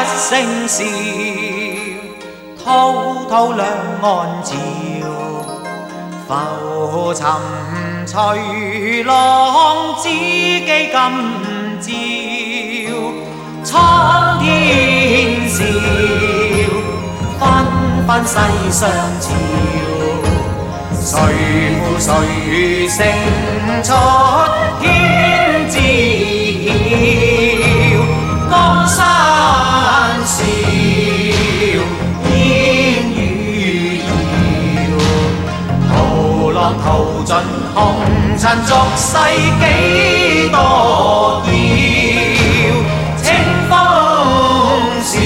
聲笑，滔滔兩岸潮，浮沉隨浪，知己今朝蒼天笑，紛紛世上潮，誰負誰勝出天知曉，江山笑，煙雨遙，淘浪淘盡紅塵俗世幾多嬌，清風笑，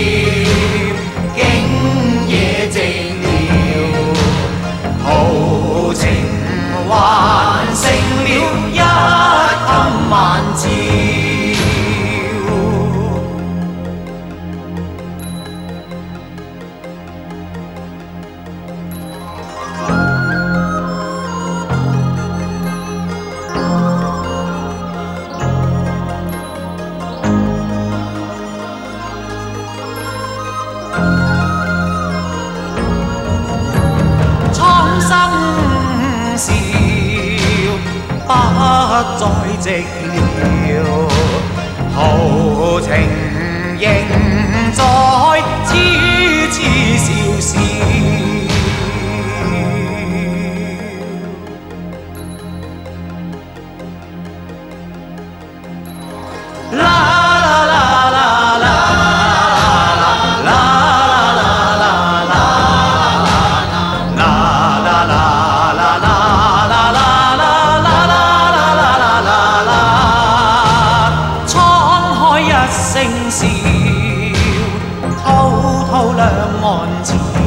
景野靜了，豪情還剩了一襟萬朝。笑，不再寂寥，豪情仍在，痴痴笑笑。聲笑，滔滔兩岸潮。